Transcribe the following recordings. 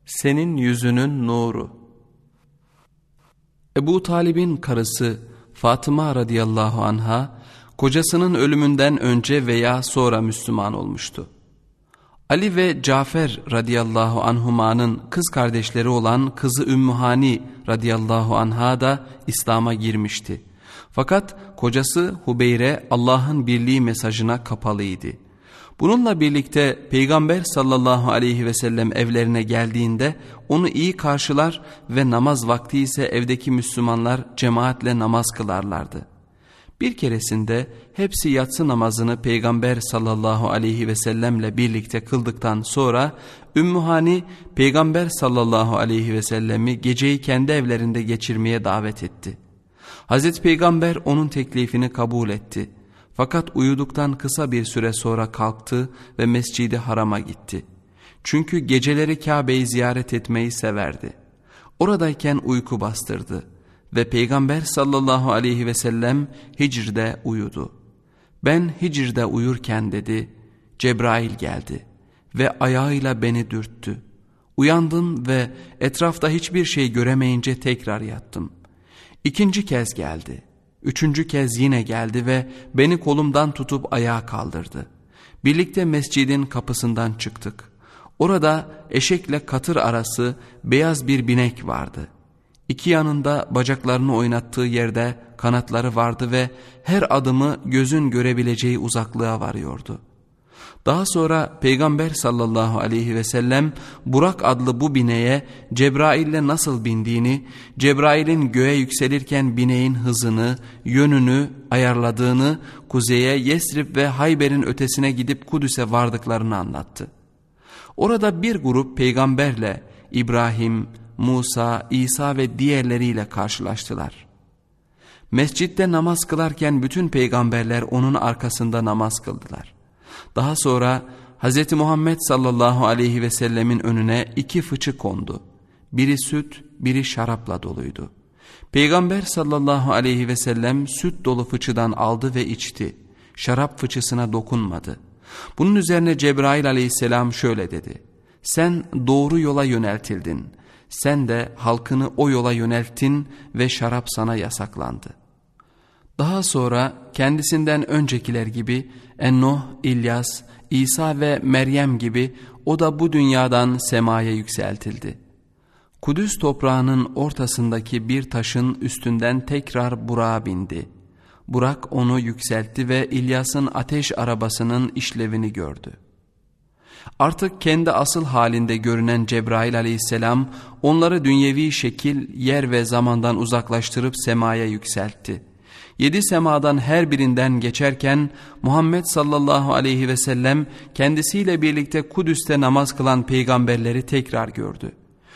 Senin yüzünün nuru. Ebu Talib'in karısı Fatıma radıyallahu anha, kocasının ölümünden önce veya sonra Müslüman olmuştu. Ali ve Cafer radıyallahu anhuma'nın kız kardeşleri olan kızı Ümmühani radıyallahu anha da İslam'a girmişti. Fakat kocası Hubeyre Allah'ın birliği mesajına kapalıydı. Bununla birlikte Peygamber sallallahu aleyhi ve sellem evlerine geldiğinde onu iyi karşılar ve namaz vakti ise evdeki Müslümanlar cemaatle namaz kılarlardı. Bir keresinde hepsi yatsı namazını Peygamber sallallahu aleyhi ve sellemle birlikte kıldıktan sonra Ümmühani Peygamber sallallahu aleyhi ve sellemi geceyi kendi evlerinde geçirmeye davet etti. Hazreti Peygamber onun teklifini kabul etti. Fakat uyuduktan kısa bir süre sonra kalktı ve Mescid-i Haram'a gitti. Çünkü geceleri Kabe'yi ziyaret etmeyi severdi. Oradayken uyku bastırdı ve Peygamber sallallahu aleyhi ve sellem Hicr'de uyudu. Ben Hicr'de uyurken dedi, Cebrail geldi ve ayağıyla beni dürttü. Uyandım ve etrafta hiçbir şey göremeyince tekrar yattım. İkinci kez geldi. Üçüncü kez yine geldi ve beni kolumdan tutup ayağa kaldırdı. Birlikte mescidin kapısından çıktık. Orada eşekle katır arası beyaz bir binek vardı. İki yanında bacaklarını oynattığı yerde kanatları vardı ve her adımı gözün görebileceği uzaklığa varıyordu. Daha sonra Peygamber sallallahu aleyhi ve sellem Burak adlı bu bineğe Cebrail'le nasıl bindiğini, Cebrail'in göğe yükselirken bineğin hızını, yönünü ayarladığını, kuzeye Yesrib ve Hayber'in ötesine gidip Kudüs'e vardıklarını anlattı. Orada bir grup peygamberle İbrahim, Musa, İsa ve diğerleriyle karşılaştılar. Mescitte namaz kılarken bütün peygamberler onun arkasında namaz kıldılar. Daha sonra Hz. Muhammed sallallahu aleyhi ve sellemin önüne iki fıçı kondu. Biri süt, biri şarapla doluydu. Peygamber sallallahu aleyhi ve sellem süt dolu fıçıdan aldı ve içti. Şarap fıçısına dokunmadı. Bunun üzerine Cebrail aleyhisselam şöyle dedi: Sen doğru yola yöneltildin. Sen de halkını o yola yönelttin ve şarap sana yasaklandı. Daha sonra kendisinden öncekiler gibi Ennuh, İlyas, İsa ve Meryem gibi o da bu dünyadan semaya yükseltildi. Kudüs toprağının ortasındaki bir taşın üstünden tekrar Burak'a bindi. Burak onu yükseltti ve İlyas'ın ateş arabasının işlevini gördü. Artık kendi asıl halinde görünen Cebrail aleyhisselam onları dünyevi şekil, yer ve zamandan uzaklaştırıp semaya yükseltti. 7 semadan her birinden geçerken Muhammed sallallahu aleyhi ve sellem kendisiyle birlikte Kudüs'te namaz kılan peygamberleri tekrar gördü.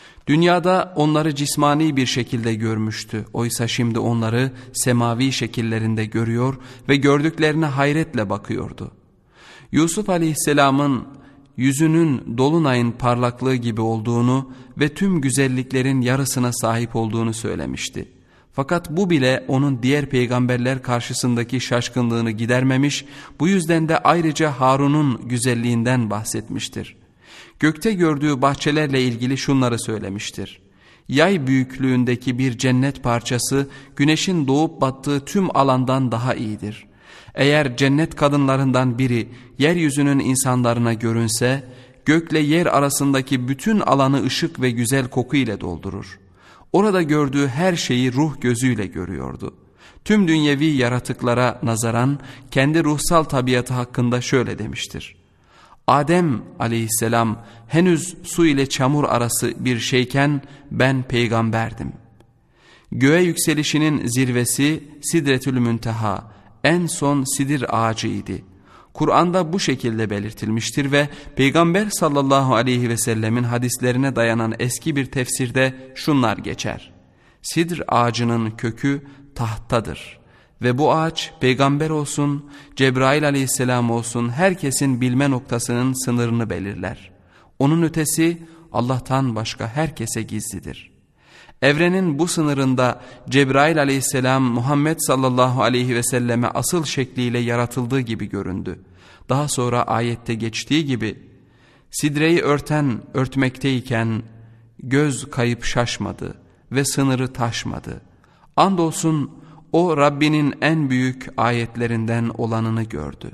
Dünyada onları cismani bir şekilde görmüştü. Oysa şimdi onları semavi şekillerinde görüyor ve gördüklerine hayretle bakıyordu. Yusuf aleyhisselamın yüzünün dolunayın parlaklığı gibi olduğunu ve tüm güzelliklerin yarısına sahip olduğunu söylemişti. Fakat bu bile onun diğer peygamberler karşısındaki şaşkınlığını gidermemiş, bu yüzden de ayrıca Harun'un güzelliğinden bahsetmiştir. Gökte gördüğü bahçelerle ilgili şunları söylemiştir: Yay büyüklüğündeki bir cennet parçası güneşin doğup battığı tüm alandan daha iyidir. Eğer cennet kadınlarından biri yeryüzünün insanlarına görünse, gökle yer arasındaki bütün alanı ışık ve güzel koku ile doldurur. Orada gördüğü her şeyi ruh gözüyle görüyordu. Tüm dünyevi yaratıklara nazaran kendi ruhsal tabiatı hakkında şöyle demiştir: Adem aleyhisselam henüz su ile çamur arası bir şeyken ben peygamberdim. Göğe yükselişinin zirvesi Sidretül Münteha, en son sidir ağacıydı. Kur'an'da bu şekilde belirtilmiştir ve Peygamber sallallahu aleyhi ve sellemin hadislerine dayanan eski bir tefsirde şunlar geçer: Sidr ağacının kökü tahtadır ve bu ağaç peygamber olsun, Cebrail aleyhisselam olsun herkesin bilme noktasının sınırını belirler. Onun ötesi Allah'tan başka herkese gizlidir. Evrenin bu sınırında Cebrail aleyhisselam Muhammed sallallahu aleyhi ve selleme asıl şekliyle yaratıldığı gibi göründü. Daha sonra ayette geçtiği gibi Sidreyi örtmekteyken göz kayıp şaşmadı ve sınırı taşmadı. Andolsun o Rabbinin en büyük ayetlerinden olanını gördü.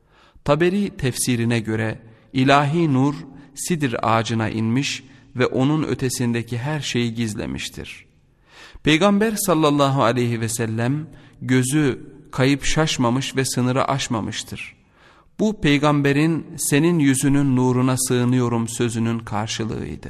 Taberi tefsirine göre ilahi nur Sidir ağacına inmiş ve onun ötesindeki her şeyi gizlemiştir. Peygamber sallallahu aleyhi ve sellem gözü kayıp şaşmamış ve sınırı aşmamıştır. Bu peygamberin senin yüzünün nuruna sığınıyorum sözünün karşılığıydı.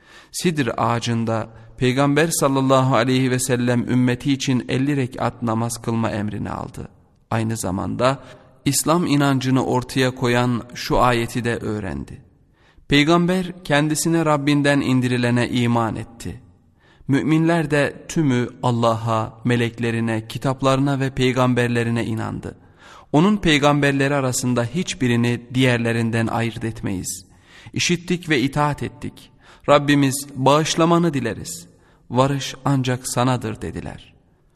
Sidir ağacında Peygamber sallallahu aleyhi ve sellem ümmeti için 50 rekat namaz kılma emrini aldı. Aynı zamanda İslam inancını ortaya koyan şu ayeti de öğrendi. Peygamber kendisine Rabbinden indirilene iman etti. Müminler de tümü Allah'a, meleklerine, kitaplarına ve peygamberlerine inandı. Onun peygamberleri arasında hiçbirini diğerlerinden ayırt etmeyiz. İşittik ve itaat ettik. Rabbimiz bağışlamanı dileriz. Varış ancak sanadır dediler.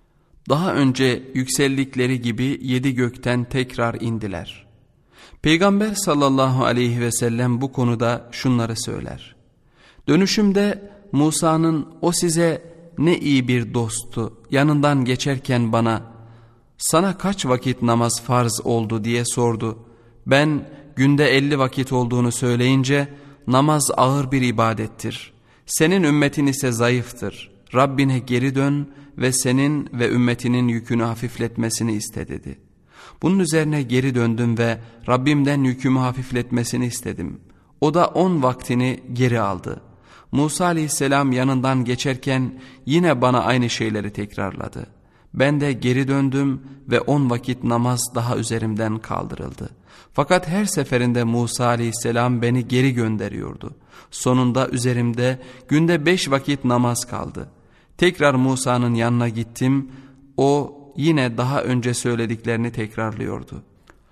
Daha önce yükseldikleri gibi 7 gökten tekrar indiler. Peygamber sallallahu aleyhi ve sellem bu konuda şunları söyler. Dönüşümde Musa'nın o size ne iyi bir dosttu, yanından geçerken bana sana kaç vakit namaz farz oldu diye sordu. Ben günde 50 vakit olduğunu söyleyince namaz ağır bir ibadettir. Senin ümmetin ise zayıftır. Rabbine geri dön ve senin ve ümmetinin yükünü hafifletmesini iste dedi. Bunun üzerine geri döndüm ve Rabbimden yükümü hafifletmesini istedim. O da 10 vaktini geri aldı. Musa aleyhisselam yanından geçerken yine bana aynı şeyleri tekrarladı. Ben de geri döndüm ve 10 vakit namaz daha üzerimden kaldırıldı. Fakat her seferinde Musa aleyhisselam beni geri gönderiyordu. Sonunda üzerimde günde 5 vakit namaz kaldı. Tekrar Musa'nın yanına gittim. O yine daha önce söylediklerini tekrarlıyordu.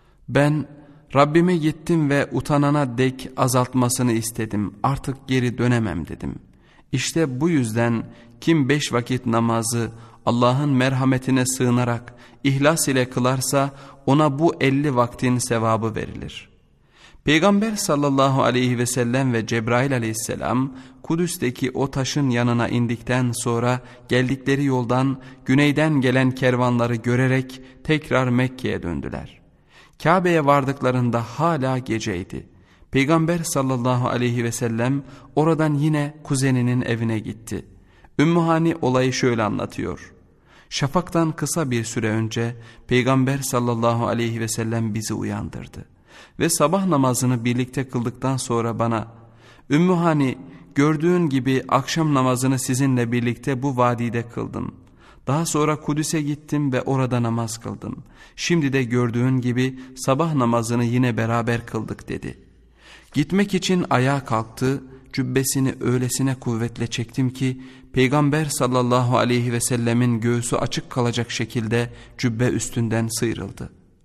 Ben Rabbime gittim ve utanana dek azaltmasını istedim. Artık geri dönemem dedim. İşte bu yüzden kim 5 vakit namazı Allah'ın merhametine sığınarak ihlas ile kılarsa ona bu 50 vaktin sevabı verilir. Peygamber sallallahu aleyhi ve sellem ve Cebrail aleyhisselam Kudüs'teki o taşın yanına indikten sonra geldikleri yoldan güneyden gelen kervanları görerek tekrar Mekke'ye döndüler. Kabe'ye vardıklarında hala geceydi. Peygamber sallallahu aleyhi ve sellem oradan yine kuzeninin evine gitti. Ümmü Hani olayı şöyle anlatıyor. Şafaktan kısa bir süre önce Peygamber sallallahu aleyhi ve sellem bizi uyandırdı. Ve sabah namazını birlikte kıldıktan sonra bana Ümmü Hani gördüğün gibi akşam namazını sizinle birlikte bu vadide kıldım. Daha sonra Kudüs'e gittim ve orada namaz kıldım. Şimdi de gördüğün gibi sabah namazını yine beraber kıldık dedi. Gitmek için ayağa kalktı, cübbesini öylesine kuvvetle çektim ki Peygamber sallallahu aleyhi ve sellemin göğsü açık kalacak şekilde cübbe üstünden sıyrıldı.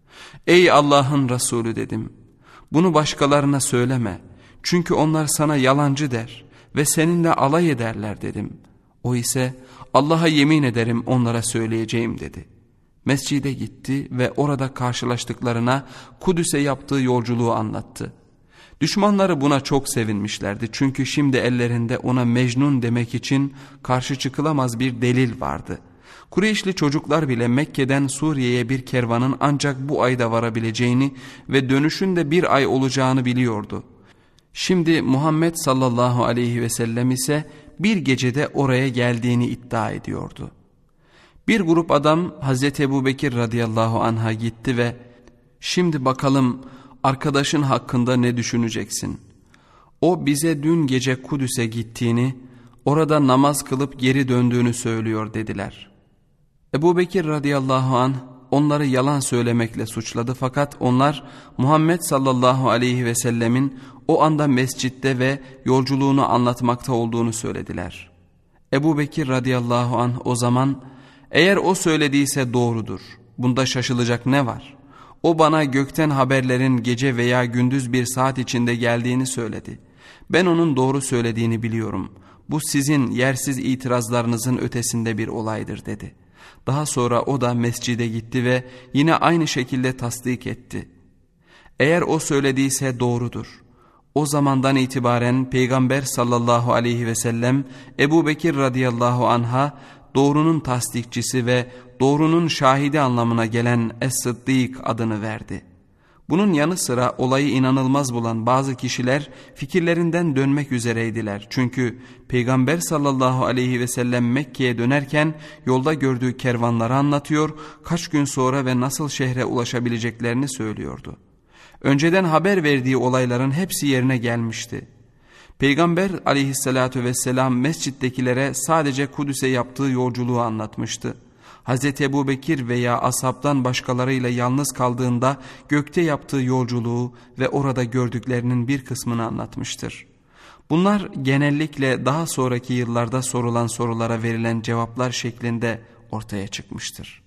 Ey Allah'ın Resulü dedim. Bunu başkalarına söyleme. Çünkü onlar sana yalancı der ve seninle alay ederler dedim. O ise Allah'a yemin ederim onlara söyleyeceğim dedi. Mescide gitti ve orada karşılaştıklarına Kudüs'e yaptığı yolculuğu anlattı. Düşmanları buna çok sevinmişlerdi çünkü şimdi ellerinde ona Mecnun demek için karşı çıkılamaz bir delil vardı. Kureyşli çocuklar bile Mekke'den Suriye'ye bir kervanın ancak bu ayda varabileceğini ve dönüşün de 1 ay olacağını biliyordu. Şimdi Muhammed sallallahu aleyhi ve sellem ise bir gecede oraya geldiğini iddia ediyordu. Bir grup adam Hazreti Ebubekir radıyallahu anh'a gitti ve şimdi bakalım arkadaşın hakkında ne düşüneceksin? O bize dün gece Kudüs'e gittiğini, orada namaz kılıp geri döndüğünü söylüyor dediler. Ebubekir radıyallahu anh onları yalan söylemekle suçladı fakat onlar Muhammed sallallahu aleyhi ve sellemin o anda mescitte ve yolculuğunu anlatmakta olduğunu söylediler. Ebubekir radıyallahu anh o zaman eğer o söylediyse doğrudur. Bunda şaşılacak ne var? O bana gökten haberlerin gece veya gündüz bir saat içinde geldiğini söyledi. Ben onun doğru söylediğini biliyorum. Bu sizin yersiz itirazlarınızın ötesinde bir olaydır dedi. Daha sonra o da mescide gitti ve yine aynı şekilde tasdik etti. Eğer o söylediyse doğrudur. O zamandan itibaren Peygamber sallallahu aleyhi ve sellem Ebu Bekir radıyallahu anh'a doğrunun tasdikçisi ve doğrunun şahidi anlamına gelen Es-Sıddık adını verdi. Bunun yanı sıra olayı inanılmaz bulan bazı kişiler fikirlerinden dönmek üzereydiler. Çünkü Peygamber sallallahu aleyhi ve sellem Mekke'ye dönerken yolda gördüğü kervanları anlatıyor, kaç gün sonra ve nasıl şehre ulaşabileceklerini söylüyordu. Önceden haber verdiği olayların hepsi yerine gelmişti. Peygamber aleyhissalatü vesselam mescittekilere sadece Kudüs'e yaptığı yolculuğu anlatmıştı. Hz. Ebu Bekir veya ashabtan başkalarıyla yalnız kaldığında gökte yaptığı yolculuğu ve orada gördüklerinin bir kısmını anlatmıştır. Bunlar genellikle daha sonraki yıllarda sorulan sorulara verilen cevaplar şeklinde ortaya çıkmıştır.